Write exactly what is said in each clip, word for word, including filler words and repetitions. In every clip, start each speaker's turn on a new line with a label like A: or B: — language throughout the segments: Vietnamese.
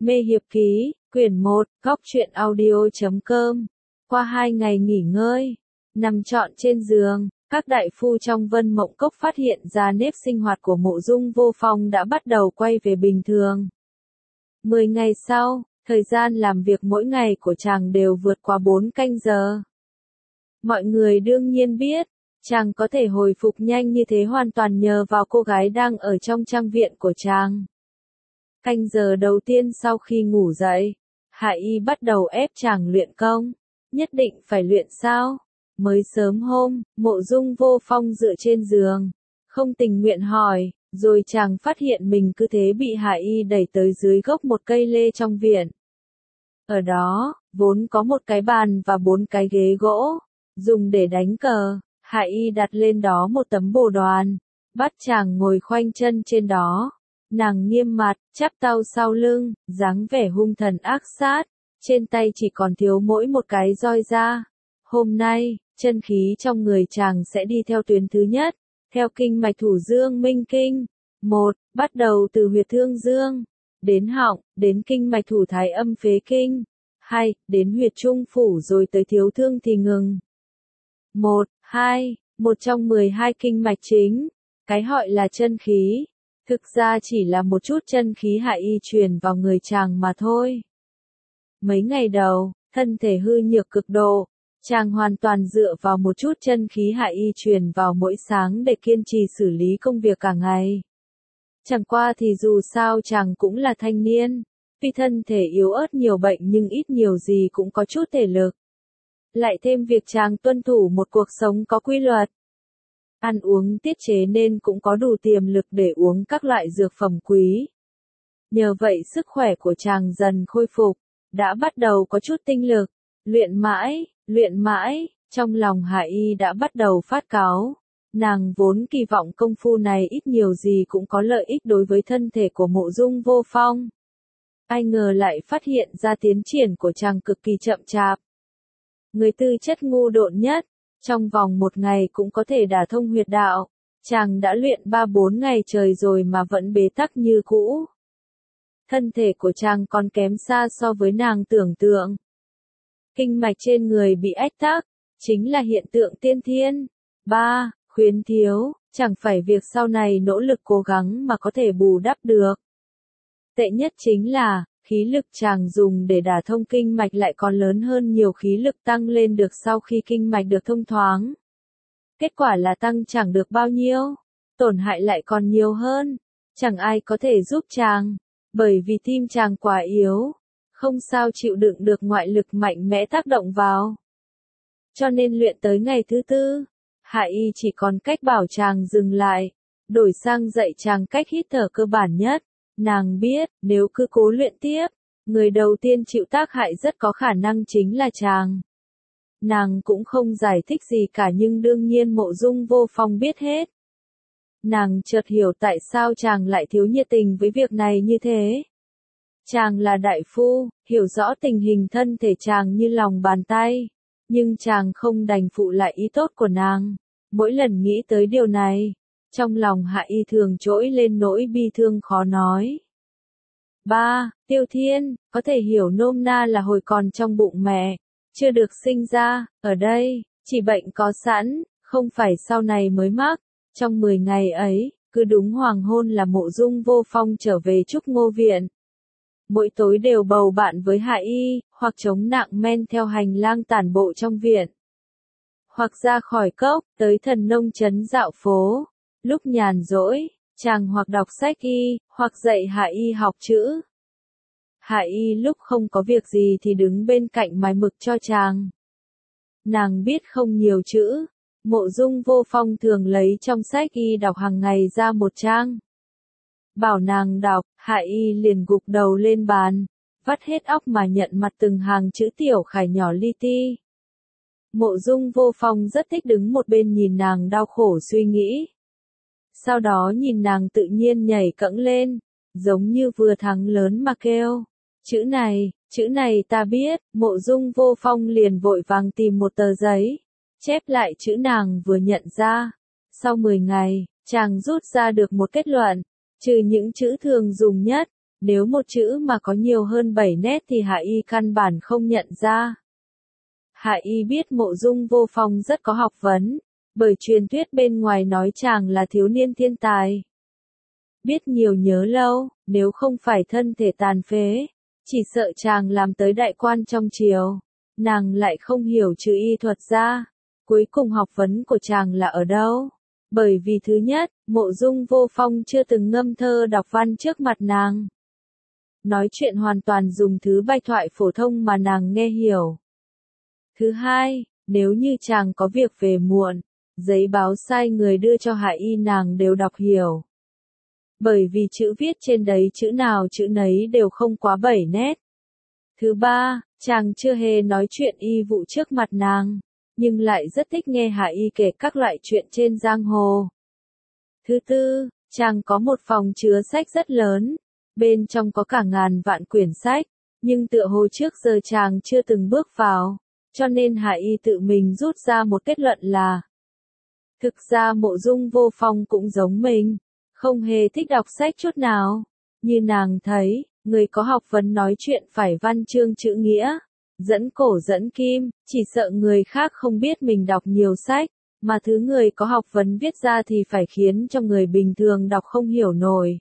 A: Mê Hiệp Ký, quyển một, góc truyện audio chấm com. Qua hai ngày nghỉ ngơi, nằm trọn trên giường, các đại phu trong Vân Mộng Cốc phát hiện ra nếp sinh hoạt của Mộ Dung Vô Phong đã bắt đầu quay về bình thường. Mười ngày sau, thời gian làm việc mỗi ngày của chàng đều vượt qua bốn canh giờ. Mọi người đương nhiên biết, chàng có thể hồi phục nhanh như thế hoàn toàn nhờ vào cô gái đang ở trong trang viện của chàng. Canh giờ đầu tiên sau khi ngủ dậy, Hạ Y bắt đầu ép chàng luyện công. Nhất định phải luyện sao? Mới sớm hôm, Mộ Dung Vô Phong dựa trên giường, không tình nguyện hỏi, rồi chàng phát hiện mình cứ thế bị Hạ Y đẩy tới dưới gốc một cây lê trong viện. Ở đó, vốn có một cái bàn và bốn cái ghế gỗ, dùng để đánh cờ. Hạ Y đặt lên đó một tấm bồ đoàn, bắt chàng ngồi khoanh chân trên đó. Nàng nghiêm mặt, chắp tay sau lưng, dáng vẻ hung thần ác sát, trên tay chỉ còn thiếu mỗi một cái roi ra. Hôm nay, chân khí trong người chàng sẽ đi theo tuyến thứ nhất, theo kinh mạch thủ dương minh kinh. Một, bắt đầu từ huyệt thương dương, đến họng, đến kinh mạch thủ thái âm phế kinh. Hai, đến huyệt trung phủ rồi tới thiếu thương thì ngừng. Một, hai, một trong mười hai kinh mạch chính, cái gọi là chân khí. Thực ra chỉ là một chút chân khí Hạ Y truyền vào người chàng mà thôi. Mấy ngày đầu, thân thể hư nhược cực độ, chàng hoàn toàn dựa vào một chút chân khí Hạ Y truyền vào mỗi sáng để kiên trì xử lý công việc cả ngày. Chẳng qua thì dù sao chàng cũng là thanh niên, tuy thân thể yếu ớt nhiều bệnh nhưng ít nhiều gì cũng có chút thể lực. Lại thêm việc chàng tuân thủ một cuộc sống có quy luật. Ăn uống tiết chế nên cũng có đủ tiềm lực để uống các loại dược phẩm quý. Nhờ vậy sức khỏe của chàng dần khôi phục, đã bắt đầu có chút tinh lực. Luyện mãi, luyện mãi, trong lòng Hạ Y đã bắt đầu phát cáu. Nàng vốn kỳ vọng công phu này ít nhiều gì cũng có lợi ích đối với thân thể của Mộ Dung Vô Phong. Ai ngờ lại phát hiện ra tiến triển của chàng cực kỳ chậm chạp. Người tư chất ngu độn nhất, trong vòng một ngày cũng có thể đả thông huyệt đạo. Chàng đã luyện ba bốn ngày trời rồi mà vẫn bế tắc như cũ. Thân thể của chàng còn kém xa so với nàng tưởng tượng. Kinh mạch trên người bị ách tắc, chính là hiện tượng tiên thiên. Ba, khuyến thiếu, chẳng phải việc sau này nỗ lực cố gắng mà có thể bù đắp được. Tệ nhất chính là, khí lực chàng dùng để đả thông kinh mạch lại còn lớn hơn nhiều khí lực tăng lên được sau khi kinh mạch được thông thoáng. Kết quả là tăng chẳng được bao nhiêu, tổn hại lại còn nhiều hơn. Chẳng ai có thể giúp chàng, bởi vì tim chàng quá yếu, không sao chịu đựng được ngoại lực mạnh mẽ tác động vào. Cho nên luyện tới ngày thứ tư, Hạ Y chỉ còn cách bảo chàng dừng lại, đổi sang dạy chàng cách hít thở cơ bản nhất. Nàng biết, nếu cứ cố luyện tiếp, người đầu tiên chịu tác hại rất có khả năng chính là chàng. Nàng cũng không giải thích gì cả nhưng đương nhiên Mộ Dung Vô Phong biết hết. Nàng chợt hiểu tại sao chàng lại thiếu nhiệt tình với việc này như thế. Chàng là đại phu, hiểu rõ tình hình thân thể chàng như lòng bàn tay, nhưng chàng không đành phụ lại ý tốt của nàng. Mỗi lần nghĩ tới điều này, trong lòng Hạ Y thường trỗi lên nỗi bi thương khó nói. Ba, Tiêu Thiên, có thể hiểu nôm na là hồi còn trong bụng mẹ, chưa được sinh ra, ở đây, chỉ bệnh có sẵn, không phải sau này mới mắc. Trong mười ngày ấy, cứ đúng hoàng hôn là Mộ Dung Vô Phong trở về Trúc Ngô Viện. Mỗi tối đều bầu bạn với Hạ Y, hoặc chống nặng men theo hành lang tản bộ trong viện. Hoặc ra khỏi cốc, tới Thần Nông trấn dạo phố. Lúc nhàn rỗi, chàng hoặc đọc sách y, hoặc dạy Hạ Y học chữ. Hạ Y lúc không có việc gì thì đứng bên cạnh mài mực cho chàng. Nàng biết không nhiều chữ, Mộ Dung Vô Phong thường lấy trong sách y đọc hàng ngày ra một trang. Bảo nàng đọc, Hạ Y liền gục đầu lên bàn, vắt hết óc mà nhận mặt từng hàng chữ tiểu khải nhỏ li ti. Mộ Dung Vô Phong rất thích đứng một bên nhìn nàng đau khổ suy nghĩ. Sau đó nhìn nàng tự nhiên nhảy cẫng lên, giống như vừa thắng lớn mà kêu. Chữ này, chữ này ta biết. Mộ Dung Vô Phong liền vội vàng tìm một tờ giấy, chép lại chữ nàng vừa nhận ra. Sau mười ngày, chàng rút ra được một kết luận, trừ những chữ thường dùng nhất, Nếu một chữ mà có nhiều hơn bảy nét thì Hạ Y căn bản không nhận ra. Hạ Y biết Mộ Dung Vô Phong rất có học vấn, bởi truyền thuyết bên ngoài nói chàng là thiếu niên thiên tài. Biết nhiều nhớ lâu, nếu không phải thân thể tàn phế, chỉ sợ chàng làm tới đại quan trong triều. Nàng lại không hiểu chữ y thuật ra. Cuối cùng học vấn của chàng là ở đâu? Bởi vì thứ nhất, Mộ Dung Vô Phong chưa từng ngâm thơ đọc văn trước mặt nàng. Nói chuyện hoàn toàn dùng thứ bạch thoại phổ thông mà nàng nghe hiểu. Thứ hai, nếu như chàng có việc về muộn, giấy báo sai người đưa cho Hạ Y nàng đều đọc hiểu. Bởi vì chữ viết trên đấy chữ nào chữ nấy đều không quá bảy nét. Thứ ba, chàng chưa hề nói chuyện y vụ trước mặt nàng, nhưng lại rất thích nghe Hạ Y kể các loại chuyện trên giang hồ. Thứ tư, chàng có một phòng chứa sách rất lớn, bên trong có cả ngàn vạn quyển sách, nhưng tựa hồ trước giờ chàng chưa từng bước vào, cho nên Hạ Y tự mình rút ra một kết luận là thực ra Mộ Dung Vô Phong cũng giống mình, không hề thích đọc sách chút nào. Như nàng thấy, người có học vấn nói chuyện phải văn chương chữ nghĩa, dẫn cổ dẫn kim, chỉ sợ người khác không biết mình đọc nhiều sách, mà thứ người có học vấn viết ra thì phải khiến cho người bình thường đọc không hiểu nổi.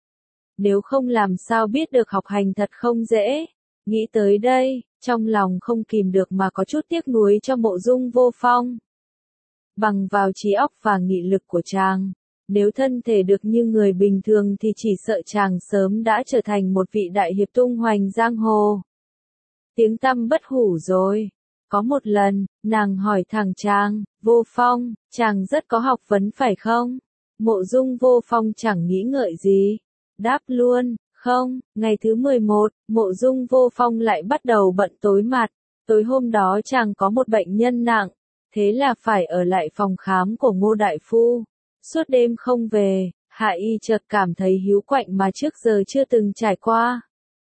A: Nếu không làm sao biết được học hành thật không dễ. Nghĩ tới đây, trong lòng không kìm được mà có chút tiếc nuối cho Mộ Dung Vô Phong. Bằng vào trí óc và nghị lực của chàng, nếu thân thể được như người bình thường thì chỉ sợ chàng sớm đã trở thành một vị đại hiệp tung hoành giang hồ. Tiếng tăm bất hủ rồi. Có một lần, nàng hỏi thẳng chàng, Vô Phong, chàng rất có học vấn phải không? Mộ Dung Vô Phong chẳng nghĩ ngợi gì. Đáp luôn, không. Ngày thứ mười một, Mộ Dung Vô Phong lại bắt đầu bận tối mặt. Tối hôm đó chàng có một bệnh nhân nặng, thế là phải ở lại phòng khám của Ngô Đại Phu. Suốt đêm không về, Hạ Y chợt cảm thấy hiu quạnh mà trước giờ chưa từng trải qua.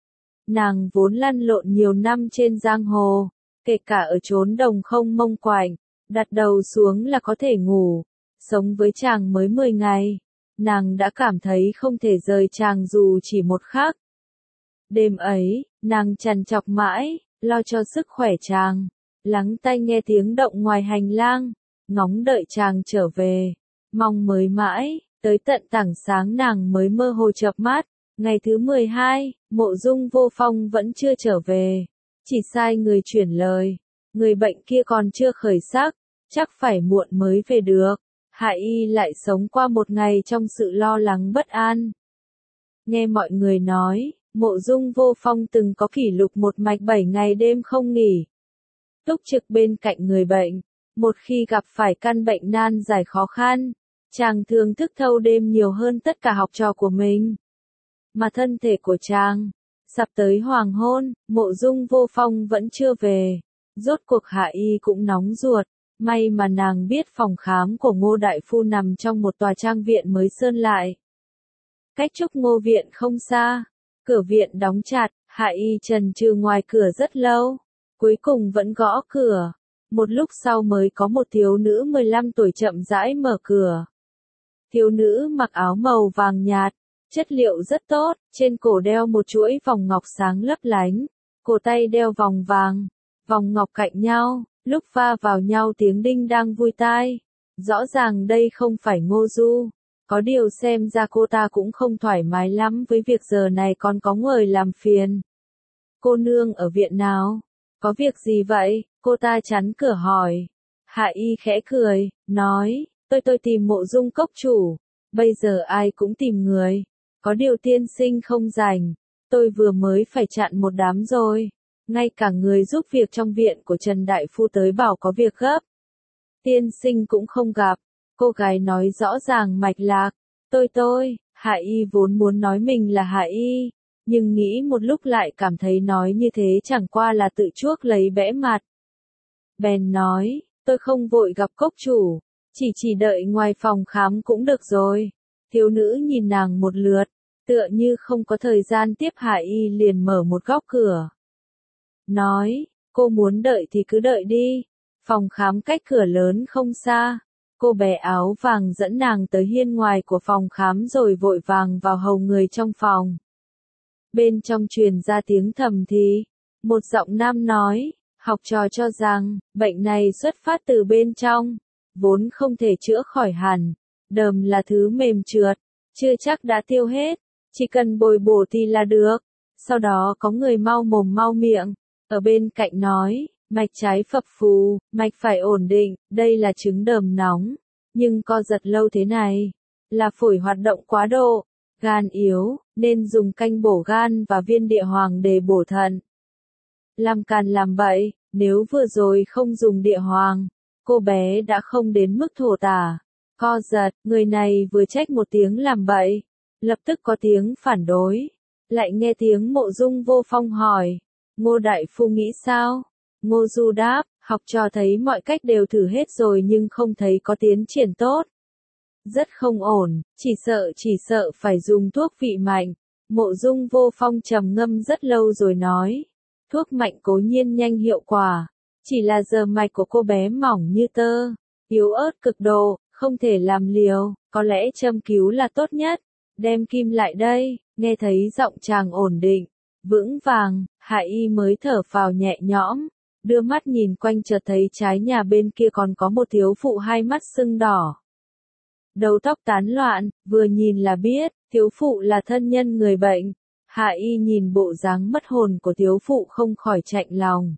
A: Nàng vốn lăn lộn nhiều năm trên giang hồ, kể cả ở chốn đồng không mông quạnh, đặt đầu xuống là có thể ngủ. Sống với chàng mới mười ngày, nàng đã cảm thấy không thể rời chàng dù chỉ một khắc. Đêm ấy, nàng trằn trọc mãi, lo cho sức khỏe chàng, lắng tai nghe tiếng động ngoài hành lang, ngóng đợi chàng trở về. Mong mới mãi, tới tận tảng sáng nàng mới mơ hồ chợp mắt. Ngày thứ mười hai, Mộ Dung Vô Phong vẫn chưa trở về. Chỉ sai người chuyển lời. Người bệnh kia còn chưa khởi sắc, chắc phải muộn mới về được. Hạ Y lại sống qua một ngày trong sự lo lắng bất an. Nghe mọi người nói, Mộ Dung Vô Phong từng có kỷ lục một mạch bảy ngày đêm không nghỉ. Túc trực bên cạnh người bệnh. Một khi gặp phải căn bệnh nan giải khó khăn, chàng thường thức thâu đêm nhiều hơn tất cả học trò của mình. Mà thân thể của chàng, sắp tới hoàng hôn, Mộ Dung Vô Phong vẫn chưa về. Rốt cuộc Hạ Y cũng nóng ruột, may mà nàng biết phòng khám của Ngô Đại Phu nằm trong một tòa trang viện mới sơn lại. Cách Trúc Ngô viện không xa, cửa viện đóng chặt, Hạ Y chần chừ ngoài cửa rất lâu, cuối cùng vẫn gõ cửa. Một lúc sau mới có một thiếu nữ mười lăm tuổi chậm rãi mở cửa. Thiếu nữ mặc áo màu vàng nhạt, chất liệu rất tốt, trên cổ đeo một chuỗi vòng ngọc sáng lấp lánh, cổ tay đeo vòng vàng, vòng ngọc cạnh nhau, lúc va vào nhau tiếng đinh đang vui tai. Rõ ràng đây không phải Ngô Du, có điều xem ra cô ta cũng không thoải mái lắm với việc giờ này còn có người làm phiền. Cô nương ở viện nào? Có việc gì vậy? Cô ta chắn cửa hỏi. Hạ Y khẽ cười, nói, tôi tôi tìm Mộ Dung cốc chủ, bây giờ ai cũng tìm người. Có điều tiên sinh không rảnh, tôi vừa mới phải chặn một đám rồi. Ngay cả người giúp việc trong viện của Trần Đại Phu tới bảo có việc gấp. Tiên sinh cũng không gặp. Cô gái nói rõ ràng mạch lạc. Tôi tôi, Hạ Y vốn muốn nói mình là Hạ Y, nhưng nghĩ một lúc lại cảm thấy nói như thế chẳng qua là tự chuốc lấy bẽ mặt. Bèn nói, tôi không vội gặp cốc chủ, chỉ chỉ đợi ngoài phòng khám cũng được rồi. Thiếu nữ nhìn nàng một lượt, tựa như không có thời gian tiếp Hạ Y liền mở một góc cửa. Nói, cô muốn đợi thì cứ đợi đi, phòng khám cách cửa lớn không xa. Cô bé áo vàng dẫn nàng tới hiên ngoài của phòng khám rồi vội vàng vào hầu người trong phòng. Bên trong truyền ra tiếng thầm thì. Một giọng nam nói, học trò cho rằng, bệnh này xuất phát từ bên trong, vốn không thể chữa khỏi hẳn. Đờm là thứ mềm trượt, chưa chắc đã tiêu hết, chỉ cần bồi bổ thì là được. Sau đó có người mau mồm mau miệng, ở bên cạnh nói, mạch trái phập phù, mạch phải ổn định, đây là chứng đờm nóng, nhưng co giật lâu thế này, là phổi hoạt động quá độ, gan yếu, nên dùng canh bổ gan và viên địa hoàng để bổ thận. Làm càn làm bậy, nếu vừa rồi không dùng địa hoàng, cô bé đã không đến mức thổ tả. Co giật, người này vừa trách một tiếng làm bậy, lập tức có tiếng phản đối. Lại nghe tiếng Mộ Dung Vô Phong hỏi, Ngô đại phu nghĩ sao? Ngô Du đáp, học trò thấy mọi cách đều thử hết rồi nhưng không thấy có tiến triển tốt. Rất không ổn, chỉ sợ chỉ sợ phải dùng thuốc vị mạnh. Mộ Dung Vô Phong trầm ngâm rất lâu rồi nói, thuốc mạnh cố nhiên nhanh hiệu quả, chỉ là giờ mạch của cô bé mỏng như tơ, yếu ớt cực độ, không thể làm liều, có lẽ châm cứu là tốt nhất. Đem kim lại đây, nghe thấy giọng chàng ổn định, vững vàng, Hạ Y mới thở phào nhẹ nhõm, đưa mắt nhìn quanh chợt thấy trái nhà bên kia còn có một thiếu phụ hai mắt sưng đỏ. Đầu tóc tán loạn, vừa nhìn là biết, thiếu phụ là thân nhân người bệnh. Hạ Y nhìn bộ dáng mất hồn của thiếu phụ không khỏi chạnh lòng.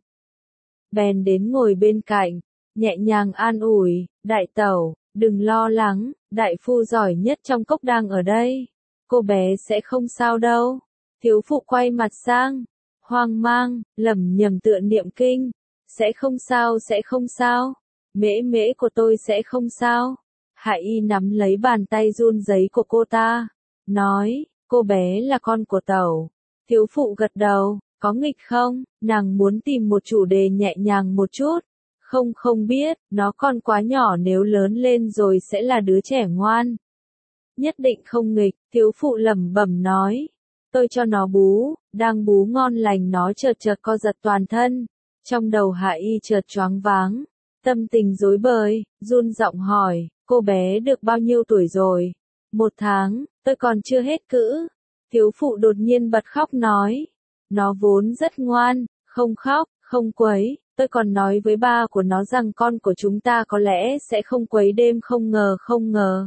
A: Bèn đến ngồi bên cạnh, nhẹ nhàng an ủi, đại tẩu, đừng lo lắng, đại phu giỏi nhất trong cốc đang ở đây. Cô bé sẽ không sao đâu. Thiếu phụ quay mặt sang, hoang mang, lẩm nhẩm tựa niệm kinh. Sẽ không sao, sẽ không sao. Mễ mễ của tôi sẽ không sao. Hạ Y nắm lấy bàn tay run rẩy của cô ta, nói, cô bé là con của tẩu. Thiếu phụ gật đầu, có nghịch không? Nàng muốn tìm một chủ đề nhẹ nhàng một chút. Không không biết, nó còn quá nhỏ, nếu lớn lên rồi sẽ là đứa trẻ ngoan. Nhất định không nghịch, thiếu phụ lẩm bẩm nói. Tôi cho nó bú, đang bú ngon lành nó chợt chợt co giật toàn thân. Trong đầu Hạ Y chợt choáng váng, tâm tình rối bời, run giọng hỏi, cô bé được bao nhiêu tuổi rồi? Một tháng, tôi còn chưa hết cữ. Thiếu phụ đột nhiên bật khóc nói. Nó vốn rất ngoan, không khóc, không quấy. Tôi còn nói với ba của nó rằng con của chúng ta có lẽ sẽ không quấy đêm, không ngờ không ngờ.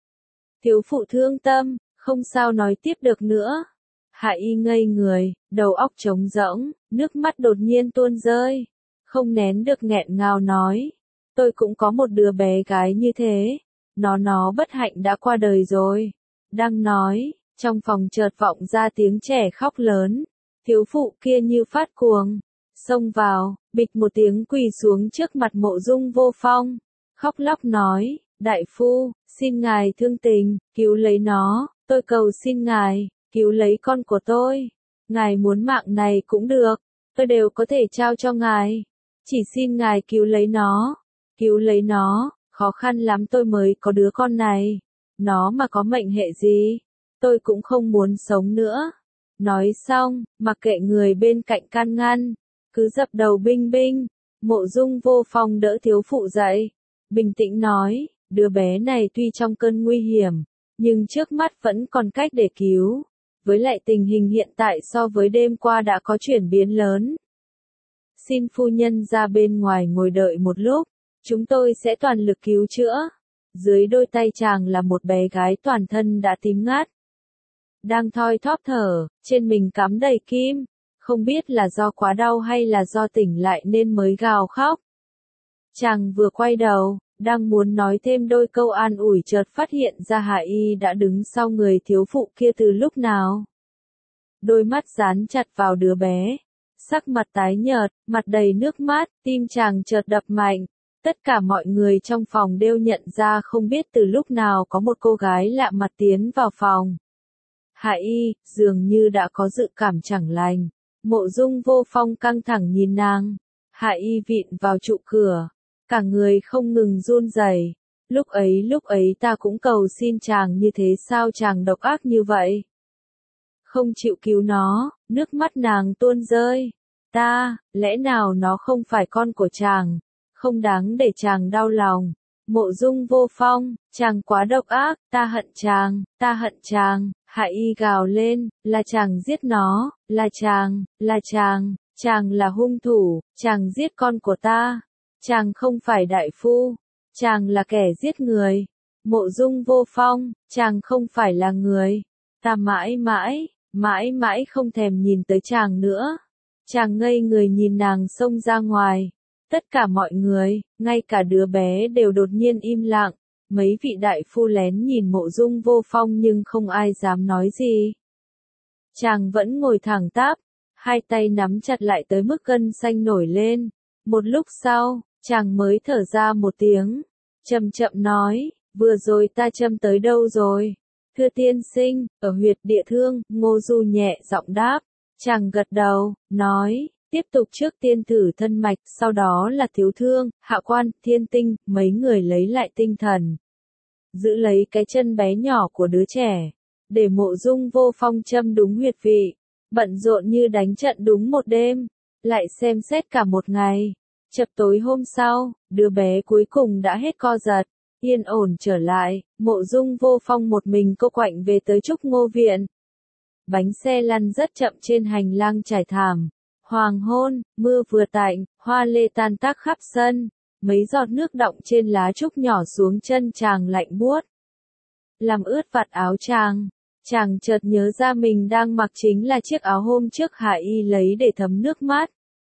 A: Thiếu phụ thương tâm, không sao nói tiếp được nữa. Hạ Y ngây người, đầu óc trống rỗng, nước mắt đột nhiên tuôn rơi. Không nén được nghẹn ngào nói. Tôi cũng có một đứa bé gái như thế. Nó nó bất hạnh đã qua đời rồi. Đang nói, trong phòng chợt vọng ra tiếng trẻ khóc lớn. Thiếu phụ kia như phát cuồng, xông vào, bịch một tiếng quỳ xuống trước mặt Mộ Dung Vô Phong, khóc lóc nói, đại phu, xin ngài thương tình, cứu lấy nó, tôi cầu xin ngài, cứu lấy con của tôi. Ngài muốn mạng này cũng được, tôi đều có thể trao cho ngài. Chỉ xin ngài cứu lấy nó, cứu lấy nó, khó khăn lắm tôi mới có đứa con này. Nó mà có mệnh hệ gì, tôi cũng không muốn sống nữa. Nói xong, mặc kệ người bên cạnh can ngăn, cứ dập đầu binh binh. Mộ Dung Vô Phong đỡ thiếu phụ dậy, bình tĩnh nói, đứa bé này tuy trong cơn nguy hiểm, nhưng trước mắt vẫn còn cách để cứu. Với lại tình hình hiện tại so với đêm qua đã có chuyển biến lớn. Xin phu nhân ra bên ngoài ngồi đợi một lúc, chúng tôi sẽ toàn lực cứu chữa. Dưới đôi tay chàng là một bé gái toàn thân đã tím ngắt, đang thoi thóp thở, trên mình cắm đầy kim, không biết là do quá đau hay là do tỉnh lại nên mới gào khóc. Chàng vừa quay đầu, đang muốn nói thêm đôi câu an ủi chợt phát hiện ra Hạ Y đã đứng sau người thiếu phụ kia từ lúc nào. Đôi mắt dán chặt vào đứa bé, sắc mặt tái nhợt, mặt đầy nước mắt, tim chàng chợt đập mạnh. Tất cả mọi người trong phòng đều nhận ra không biết từ lúc nào có một cô gái lạ mặt tiến vào phòng. Hạ Y, dường như đã có dự cảm chẳng lành. Mộ Dung Vô Phong căng thẳng nhìn nàng. Hạ Y vịn vào trụ cửa, cả người không ngừng run rẩy. Lúc ấy lúc ấy ta cũng cầu xin chàng như thế, sao chàng độc ác như vậy? Không chịu cứu nó, nước mắt nàng tuôn rơi. Ta, lẽ nào nó không phải con của chàng? Không đáng để chàng đau lòng. Mộ Dung Vô Phong, chàng quá độc ác, ta hận chàng, ta hận chàng. Hạ Y gào lên, là chàng giết nó, là chàng, là chàng, chàng là hung thủ, chàng giết con của ta. Chàng không phải đại phu, chàng là kẻ giết người. Mộ Dung Vô Phong, chàng không phải là người. Ta mãi mãi, mãi mãi không thèm nhìn tới chàng nữa. Chàng ngây người nhìn nàng xông ra ngoài. Tất cả mọi người, ngay cả đứa bé đều đột nhiên im lặng. Mấy vị đại phu lén nhìn Mộ Dung Vô Phong nhưng không ai dám nói gì. Chàng vẫn ngồi thẳng tắp, hai tay nắm chặt lại tới mức gân xanh nổi lên. Một lúc sau, chàng mới thở ra một tiếng, chậm chậm nói, vừa rồi ta châm tới đâu rồi? Thưa tiên sinh, ở huyệt địa thương. Ngô Du nhẹ giọng đáp. Chàng gật đầu, nói, tiếp tục trước tiên thử thân mạch, sau đó là thiếu thương, Hạ Quan, Thiên Tinh. Mấy người lấy lại tinh thần, giữ lấy cái chân bé nhỏ của đứa trẻ, để Mộ Dung Vô Phong châm đúng huyệt vị. Bận rộn như đánh trận đúng một đêm, lại xem xét cả một ngày. Chập tối hôm sau, đứa bé cuối cùng đã hết co giật, yên ổn trở lại. Mộ Dung Vô Phong một mình cô quạnh về tới Trúc Ngô Viện. Bánh xe lăn rất chậm trên hành lang trải thảm. Hoàng hôn, mưa vừa tạnh, hoa lê tan tác khắp sân. Mấy giọt nước đọng trên lá trúc nhỏ xuống chân chàng lạnh buốt, làm ướt vạt áo chàng. Chàng chợt nhớ ra mình đang mặc chính là chiếc áo hôm trước Hạ Y lấy để thấm nước mắt.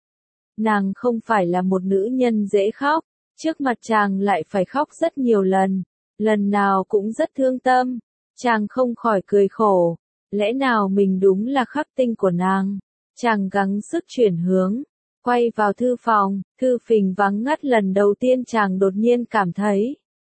A: Nàng không phải là một nữ nhân dễ khóc, trước mặt chàng lại phải khóc rất nhiều lần, lần nào cũng rất thương tâm. Chàng không khỏi cười khổ, lẽ nào mình đúng là khắc tinh của nàng. Chàng gắng sức chuyển hướng, quay vào thư phòng. Thư phình vắng ngắt, lần đầu tiên chàng đột nhiên cảm thấy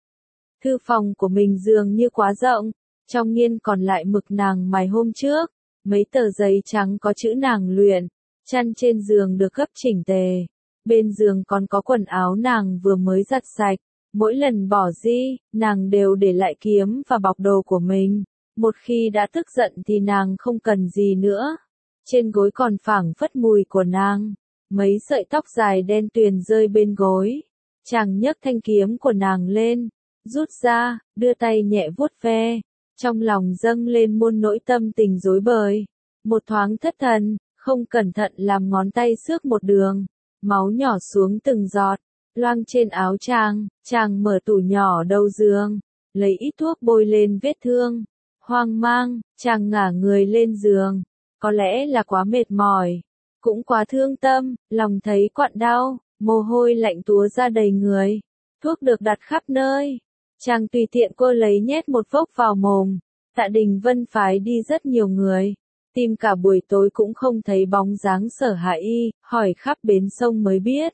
A: thư phòng của mình dường như quá rộng. Trong nghiên còn lại mực nàng mài hôm trước, mấy tờ giấy trắng có chữ nàng luyện. Chăn trên giường được gấp chỉnh tề, bên giường còn có quần áo nàng vừa mới giặt sạch. Mỗi lần bỏ đi, nàng đều để lại kiếm và bọc đồ của mình. Một khi đã tức giận thì nàng không cần gì nữa. Trên gối còn phảng phất mùi của nàng. Mấy sợi tóc dài đen tuyền rơi bên gối. Chàng nhấc thanh kiếm của nàng lên, rút ra, đưa tay nhẹ vuốt ve. Trong lòng dâng lên muôn nỗi tâm tình rối bời. Một thoáng thất thần, không cẩn thận làm ngón tay xước một đường. Máu nhỏ xuống từng giọt, loang trên áo chàng. Chàng mở tủ nhỏ đầu giường, lấy ít thuốc bôi lên vết thương. Hoang mang, chàng ngả người lên giường. Có lẽ là quá mệt mỏi, cũng quá thương tâm, lòng thấy quặn đau, mồ hôi lạnh túa ra đầy người. Thuốc được đặt khắp nơi. Chàng tùy tiện cô lấy nhét một vốc vào mồm. Tạ Đình Vân phái đi rất nhiều người, tìm cả buổi tối cũng không thấy bóng dáng Sở Hạ Y, hỏi khắp bến sông mới biết.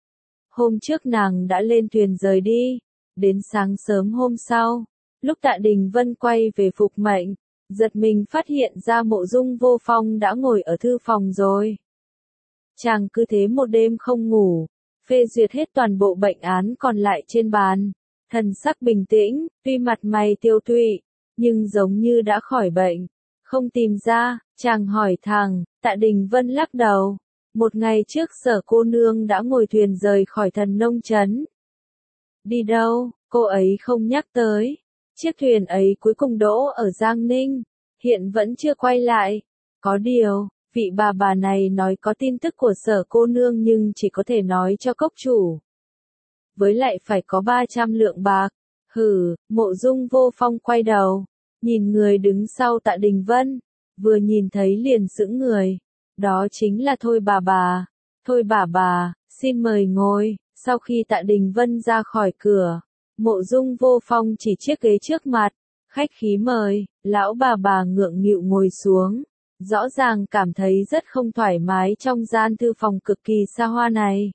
A: Hôm trước nàng đã lên thuyền rời đi. Đến sáng sớm hôm sau, lúc Tạ Đình Vân quay về phục mệnh, giật mình phát hiện ra Mộ Dung Vô Phong đã ngồi ở thư phòng rồi. Chàng cứ thế một đêm không ngủ, phê duyệt hết toàn bộ bệnh án còn lại trên bàn. Thần sắc bình tĩnh, tuy mặt mày tiêu tụy, nhưng giống như đã khỏi bệnh. Không tìm ra, chàng hỏi thẳng. Tạ Đình Vân lắc đầu. Một ngày trước Sở cô nương đã ngồi thuyền rời khỏi Thần Nông Trấn. Đi đâu, cô ấy không nhắc tới. Chiếc thuyền ấy cuối cùng đỗ ở Giang Ninh, hiện vẫn chưa quay lại. Có điều, vị bà bà này nói có tin tức của Sở cô nương nhưng chỉ có thể nói cho cốc chủ. Với lại phải có ba trăm lượng bạc. Hừ. Mộ Dung Vô Phong quay đầu, nhìn người đứng sau Tạ Đình Vân, vừa nhìn thấy liền sững người. Đó chính là Thôi bà bà. Thôi bà bà, xin mời ngồi. Sau khi Tạ Đình Vân ra khỏi cửa, Mộ Dung Vô Phong chỉ chiếc ghế trước mặt, khách khí mời. Lão bà bà ngượng nghịu ngồi xuống, rõ ràng cảm thấy rất không thoải mái trong gian thư phòng cực kỳ xa hoa này.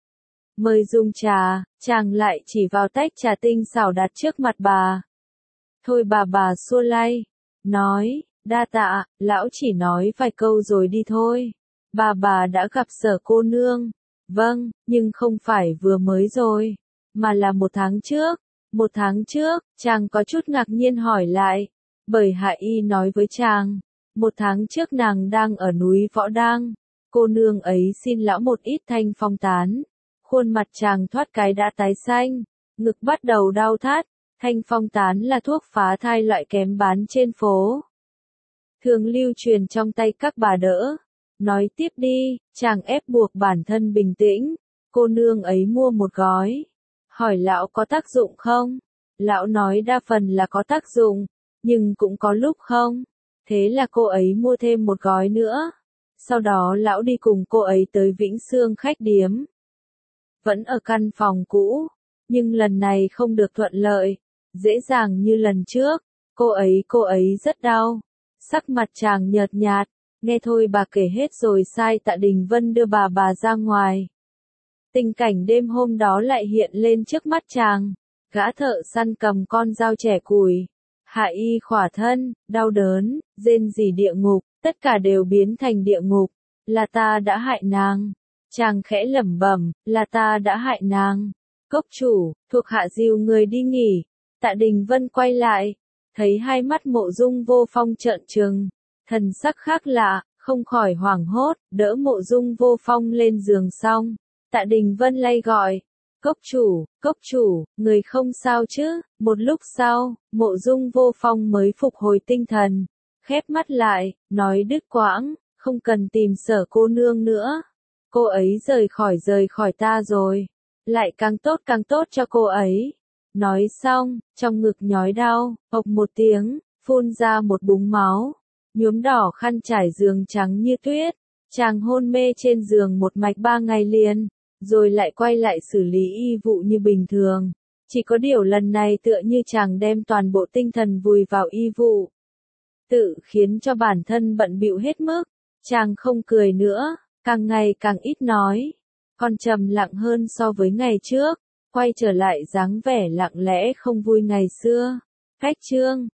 A: Mời dùng trà. Chàng lại chỉ vào tách trà tinh xảo đặt trước mặt bà. Thôi bà bà xua lay, nói, đa tạ, lão chỉ nói vài câu rồi đi thôi. Bà bà đã gặp Sở cô nương. Vâng, nhưng không phải vừa mới rồi, mà là một tháng trước. Một tháng trước, chàng có chút ngạc nhiên hỏi lại, bởi Hạ Y nói với chàng, một tháng trước nàng đang ở núi Võ Đang. Cô nương ấy xin lão một ít thanh phong tán. Khuôn mặt chàng thoát cái đã tái xanh, ngực bắt đầu đau thắt. Thanh phong tán là thuốc phá thai loại kém bán trên phố. thường lưu truyền trong tay các bà đỡ. Nói tiếp đi, chàng ép buộc bản thân bình tĩnh. Cô nương ấy mua một gói. Hỏi lão có tác dụng không? Lão nói đa phần là có tác dụng, nhưng cũng có lúc không. Thế là cô ấy mua thêm một gói nữa. Sau đó lão đi cùng cô ấy tới Vĩnh Sương khách điếm. Vẫn ở căn phòng cũ, nhưng lần này không được thuận lợi, dễ dàng như lần trước. Cô ấy cô ấy rất đau. Sắc mặt chàng nhợt nhạt, nghe thôi bà kể hết rồi sai Tạ Đình Vân đưa bà bà ra ngoài. Tình cảnh đêm hôm đó lại hiện lên trước mắt chàng. Gã thợ săn cầm con dao chẻ củi, hạ y khỏa thân, đau đớn, rên rỉ địa ngục, tất cả đều biến thành địa ngục. Là ta đã hại nàng. Chàng khẽ lẩm bẩm, là ta đã hại nàng. Cốc chủ, thuộc hạ dìu người đi nghỉ. Tạ Đình Vân quay lại, thấy hai mắt Mộ Dung Vô Phong trợn trừng, thần sắc khác lạ, không khỏi hoảng hốt, đỡ Mộ Dung Vô Phong lên giường xong. Tạ Đình Vân lay gọi, cốc chủ, cốc chủ, người không sao chứ? Một lúc sau, Mộ Dung Vô Phong mới phục hồi tinh thần, khép mắt lại, nói đứt quãng, không cần tìm Sở cô nương nữa. Cô ấy rời khỏi rời khỏi ta rồi. Lại càng tốt càng tốt cho cô ấy. Nói xong, trong ngực nhói đau, hộc một tiếng, phun ra một búng máu. Nhuốm đỏ khăn trải giường trắng như tuyết. Chàng hôn mê trên giường một mạch ba ngày liền, rồi lại quay lại xử lý y vụ như bình thường. Chỉ có điều lần này tựa như chàng đem toàn bộ tinh thần vùi vào y vụ. Tự khiến cho bản thân bận bịu hết mức. Chàng không cười nữa, càng ngày càng ít nói. Còn trầm lặng hơn so với ngày trước, quay trở lại dáng vẻ lặng lẽ không vui ngày xưa. Cách chương